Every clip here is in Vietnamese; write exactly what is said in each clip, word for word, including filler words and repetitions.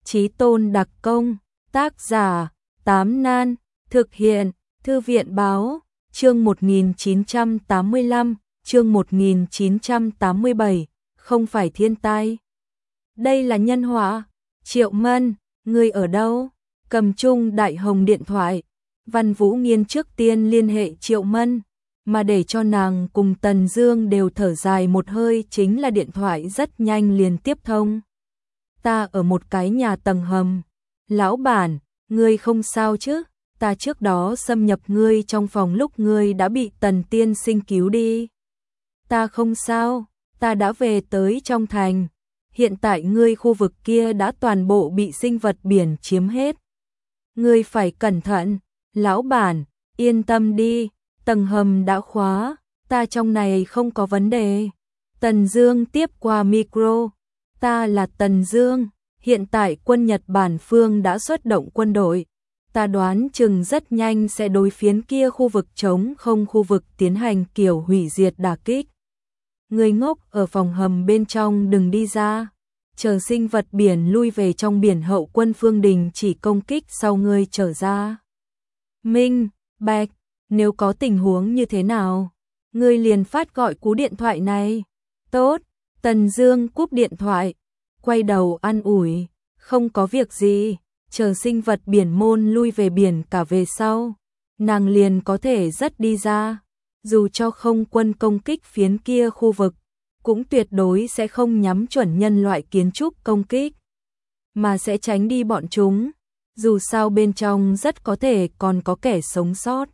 Chí tôn đặc công, tác giả, Tám Nan, thực hiện, Thư viện báo, chương một nghìn chín trăm tám mươi lăm, chương một nghìn chín trăm tám mươi bảy, không phải thiên tai. Đây là nhân họa. Triệu Mân, ngươi ở đâu? Cầm chung đại hồng điện thoại. Văn Vũ Nghiên trước tiên liên hệ Triệu Mân, mà để cho nàng cùng Tần Dương đều thở dài một hơi chính là điện thoại rất nhanh liền tiếp thông. Ta ở một cái nhà tầng hầm. Lão bản, ngươi không sao chứ? Ta trước đó xâm nhập ngươi trong phòng lúc ngươi đã bị Tần tiên sinh cứu đi. Ta không sao, ta đã về tới trong thành. Hiện tại ngươi khu vực kia đã toàn bộ bị sinh vật biển chiếm hết. Ngươi phải cẩn thận. Lão bản, yên tâm đi, tầng hầm đã khóa, ta trong này không có vấn đề. Tần Dương tiếp qua micro. Ta là Tần Dương, hiện tại quân Nhật Bản phương đã xuất động quân đội. Ta đoán chừng rất nhanh sẽ đối phiến kia khu vực trống không khu vực tiến hành kiểu hủy diệt đả kích. Người ngốc ở phòng hầm bên trong đừng đi ra. Chờ sinh vật biển lui về trong biển hậu quân phương đình chỉ công kích sau ngươi trở ra. Minh, Bạch, nếu có tình huống như thế nào, ngươi liền phát gọi cú điện thoại này. Tốt, Tần Dương cúp điện thoại, quay đầu an ủi, không có việc gì, chờ sinh vật biển môn lui về biển cả về sau, nàng liền có thể dắt đi ra, dù cho không quân công kích phiến kia khu vực, cũng tuyệt đối sẽ không nhắm chuẩn nhân loại kiến trúc công kích, mà sẽ tránh đi bọn chúng. Dù sao bên trong rất có thể còn có kẻ sống sót.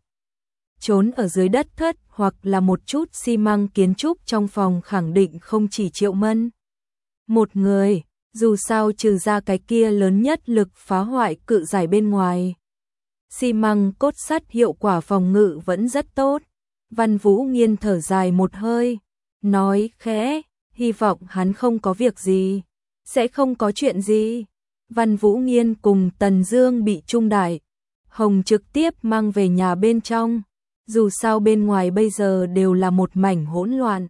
Trốn ở dưới đất thất hoặc là một chút xi măng kiến trúc trong phòng khẳng định không chỉ Triệu Mân. Một người, dù sao trừ ra cái kia lớn nhất lực phá hoại cự giải bên ngoài. Xi măng cốt sắt hiệu quả phòng ngự vẫn rất tốt. Văn Vũ Nghiên thở dài một hơi, nói khẽ, hy vọng hắn không có việc gì. Sẽ không có chuyện gì. Văn Vũ Nghiên cùng Tần Dương bị Trung Đại Hồng trực tiếp mang về nhà bên trong, dù sao bên ngoài bây giờ đều là một mảnh hỗn loạn.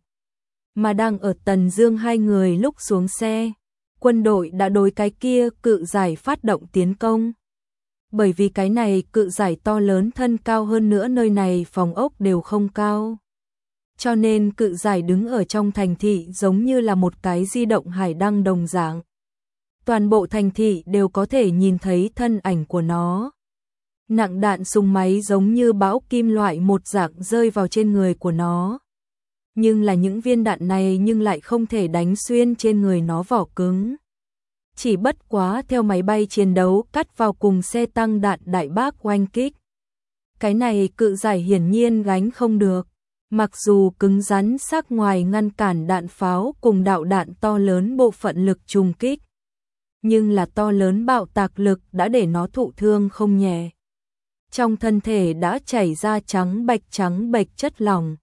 Mà đang ở Tần Dương hai người lúc xuống xe, quân đội đã đối cái kia cự giải phát động tiến công. Bởi vì cái này cự giải to lớn thân cao hơn nữa nơi này phòng ốc đều không cao. Cho nên cự giải đứng ở trong thành thị giống như là một cái di động hải đăng đồng dạng. Toàn bộ thành thị đều có thể nhìn thấy thân ảnh của nó. Nặng đạn súng máy giống như bão kim loại một dạng rơi vào trên người của nó. Nhưng là những viên đạn này nhưng lại không thể đánh xuyên trên người nó vỏ cứng. Chỉ bất quá theo máy bay chiến đấu cắt vào cùng xe tăng đạn đại bác oanh kích. Cái này cự giải hiển nhiên gánh không được. Mặc dù cứng rắn sắc ngoài ngăn cản đạn pháo cùng đạo đạn to lớn bộ phận lực trùng kích. Nhưng là to lớn bạo tạc lực đã để nó thụ thương không nhẹ. Trong thân thể đã chảy ra trắng bạch trắng bạch chất lỏng.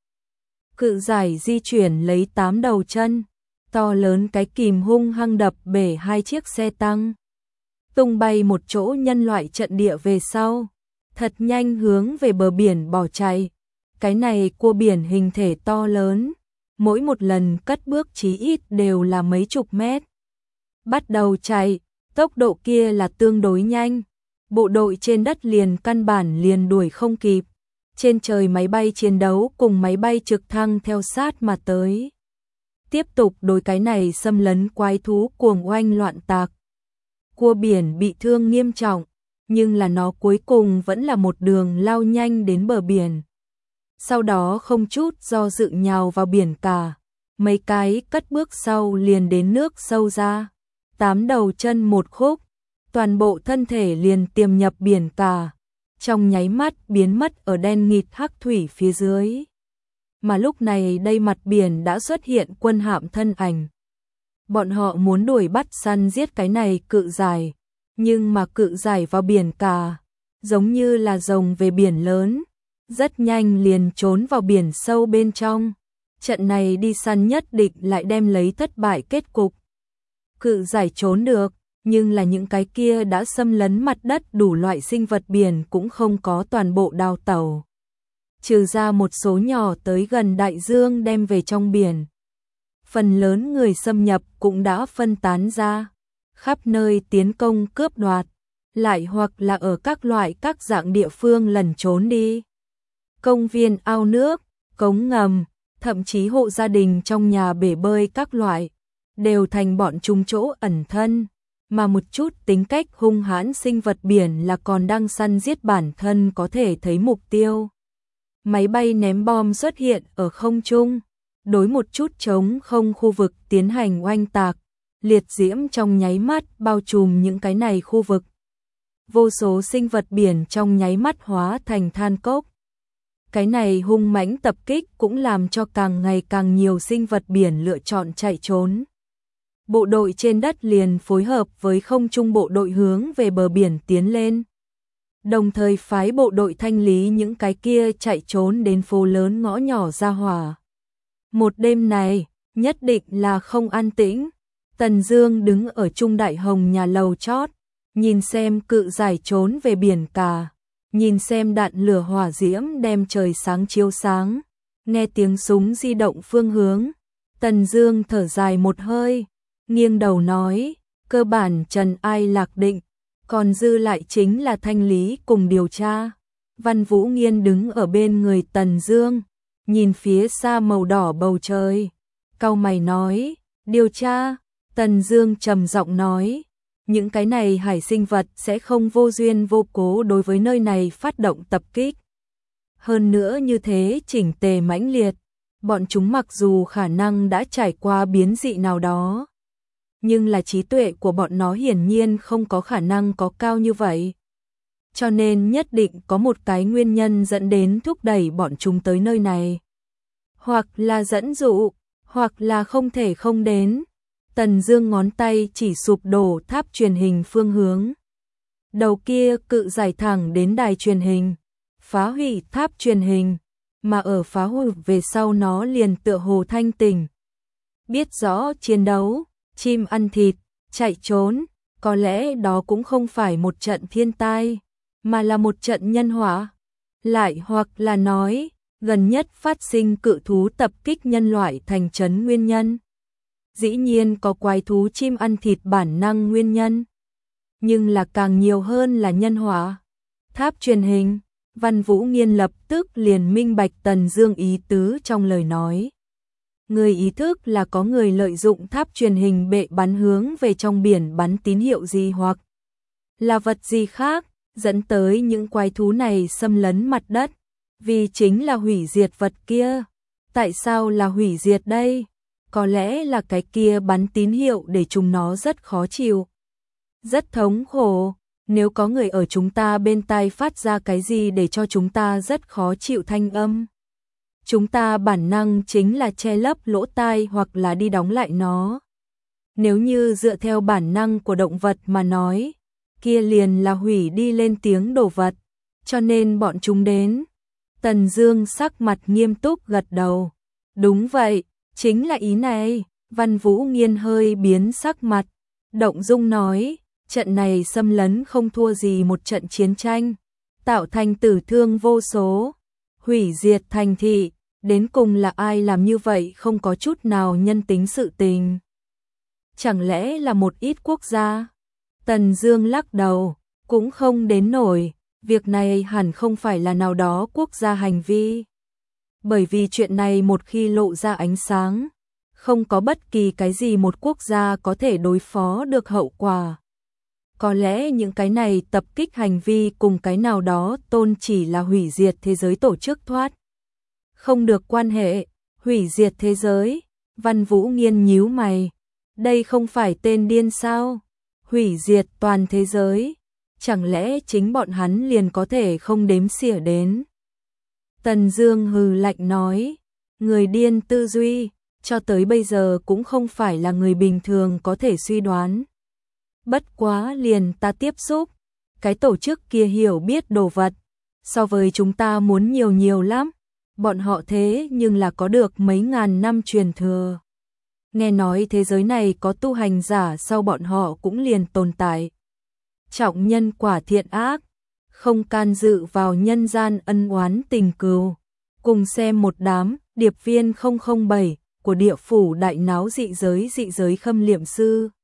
Cự giải di chuyển lấy tám đầu chân, to lớn cái kìm hung hăng đập bể hai chiếc xe tăng. Tung bay một chỗ nhân loại trận địa về sau, thật nhanh hướng về bờ biển bỏ chạy. Cái này cua biển hình thể to lớn, mỗi một lần cất bước chí ít đều là mấy chục mét. Bắt đầu chạy, tốc độ kia là tương đối nhanh. Bộ đội trên đất liền căn bản liền đuổi không kịp. Trên trời máy bay chiến đấu cùng máy bay trực thăng theo sát mà tới. Tiếp tục đối cái này xâm lấn quái thú cuồng oanh loạn tạc. Cua biển bị thương nghiêm trọng, nhưng là nó cuối cùng vẫn là một đường lao nhanh đến bờ biển. Sau đó không chút do dự nhào vào biển cả. Mấy cái cất bước sau liền đến nước sâu ra. Tám đầu chân một khúc, toàn bộ thân thể liền tiềm nhập biển cả, trong nháy mắt biến mất ở đen nghịt hắc thủy phía dưới. Mà lúc này đây mặt biển đã xuất hiện quân hạm thân ảnh. Bọn họ muốn đuổi bắt săn giết cái này cự giải, nhưng mà cự giải vào biển cả, giống như là rồng về biển lớn, rất nhanh liền trốn vào biển sâu bên trong. Trận này đi săn nhất định lại đem lấy thất bại kết cục. Cự giải trốn được, nhưng là những cái kia đã xâm lấn mặt đất đủ loại sinh vật biển cũng không có toàn bộ đào tẩu. Trừ ra một số nhỏ tới gần đại dương đem về trong biển. Phần lớn người xâm nhập cũng đã phân tán ra. khắp nơi tiến công cướp đoạt, lại hoặc là ở các loại các dạng địa phương lẩn trốn đi. Công viên ao nước, cống ngầm, thậm chí hộ gia đình trong nhà bể bơi các loại, đều thành bọn chúng chỗ ẩn thân, mà một chút tính cách hung hãn sinh vật biển là còn đang săn giết bản thân có thể thấy mục tiêu. Máy bay ném bom xuất hiện ở không trung, đối một chút trống không khu vực tiến hành oanh tạc, liệt diễm trong nháy mắt bao trùm những cái này khu vực. Vô số sinh vật biển trong nháy mắt hóa thành than cốc. Cái này hung mãnh tập kích cũng làm cho càng ngày càng nhiều sinh vật biển lựa chọn chạy trốn. Bộ đội trên đất liền phối hợp với không trung bộ đội hướng về bờ biển tiến lên. Đồng thời phái bộ đội thanh lý những cái kia chạy trốn đến phố lớn ngõ nhỏ ra hỏa. Một đêm này, nhất định là không an tĩnh. Tần Dương đứng ở Trung Đại Hồng nhà lầu chót, nhìn xem cự giải trốn về biển cả, nhìn xem đạn lửa hỏa diễm đem trời sáng chiếu sáng, nghe tiếng súng di động phương hướng. Tần Dương thở dài một hơi, nghiêng đầu nói, cơ bản trần ai lạc định, còn dư lại chính là thanh lý cùng điều tra. Văn Vũ Nghiên đứng ở bên người Tần Dương, nhìn phía xa màu đỏ bầu trời, cau mày nói, điều tra. Tần Dương trầm giọng nói, những cái này hải sinh vật sẽ không vô duyên vô cố đối với nơi này phát động tập kích. Hơn nữa như thế chỉnh tề mãnh liệt, bọn chúng mặc dù khả năng đã trải qua biến dị nào đó, nhưng là trí tuệ của bọn nó hiển nhiên không có khả năng có cao như vậy. Cho nên nhất định có một cái nguyên nhân dẫn đến thúc đẩy bọn chúng tới nơi này. Hoặc là dẫn dụ, hoặc là không thể không đến. Tần Dương ngón tay chỉ sụp đổ tháp truyền hình phương hướng. Đầu kia cự giải thẳng đến đài truyền hình, phá hủy tháp truyền hình, mà ở phá hủy về sau nó liền tựa hồ thanh tỉnh. Biết rõ chiến đấu, chim ăn thịt, chạy trốn, có lẽ đó cũng không phải một trận thiên tai, mà là một trận nhân họa. Lại hoặc là nói, gần nhất phát sinh cự thú tập kích nhân loại thành trấn nguyên nhân. Dĩ nhiên có quái thú chim ăn thịt bản năng nguyên nhân, nhưng là càng nhiều hơn là nhân họa. Tháp truyền hình, Văn Vũ Nghiên lập tức liền minh bạch Tần Dương ý tứ trong lời nói. Người ý thức là có người lợi dụng tháp truyền hình bệ bắn hướng về trong biển bắn tín hiệu gì hoặc là vật gì khác, dẫn tới những quái thú này xâm lấn mặt đất, vì chính là hủy diệt vật kia. Tại sao là hủy diệt đây? Có lẽ là cái kia bắn tín hiệu để chúng nó rất khó chịu, rất thống khổ. Nếu có người ở chúng ta bên tai phát ra cái gì để cho chúng ta rất khó chịu thanh âm, chúng ta bản năng chính là che lấp lỗ tai hoặc là đi đóng lại nó. Nếu như dựa theo bản năng của động vật mà nói, kia liền là hủy đi lên tiếng đồ vật, cho nên bọn chúng đến. Tần Dương sắc mặt nghiêm túc gật đầu. Đúng vậy, chính là ý này. Văn Vũ Nghiên hơi biến sắc mặt, động dung nói, trận này xâm lấn không thua gì một trận chiến tranh, tạo thành tử thương vô số, hủy diệt thành thị, đến cùng là ai làm như vậy không có chút nào nhân tính sự tình. Chẳng lẽ là một ít quốc gia? Tần Dương lắc đầu, cũng không đến nổi, việc này hẳn không phải là nào đó quốc gia hành vi. Bởi vì chuyện này một khi lộ ra ánh sáng, không có bất kỳ cái gì một quốc gia có thể đối phó được hậu quả. Có lẽ những cái này tập kích hành vi cùng cái nào đó tôn chỉ là hủy diệt thế giới tổ chức thoát không được quan hệ. Hủy diệt thế giới? Văn Vũ Nghiên nhíu mày, đây không phải tên điên sao? Hủy diệt toàn thế giới, chẳng lẽ chính bọn hắn liền có thể không đếm xỉa đến? Tần Dương hừ lạnh nói, người điên tư duy, cho tới bây giờ cũng không phải là người bình thường có thể suy đoán. Bất quá liền ta tiếp xúc, cái tổ chức kia hiểu biết đồ vật, so với chúng ta muốn nhiều nhiều lắm. Bọn họ thế nhưng là có được mấy ngàn năm truyền thừa. Nghe nói thế giới này có tu hành giả sau bọn họ cũng liền tồn tại. Trọng nhân quả thiện ác, không can dự vào nhân gian ân oán tình cừu. Cùng xem một đám điệp viên không không bảy của địa phủ đại náo dị giới dị giới khâm liệm sư.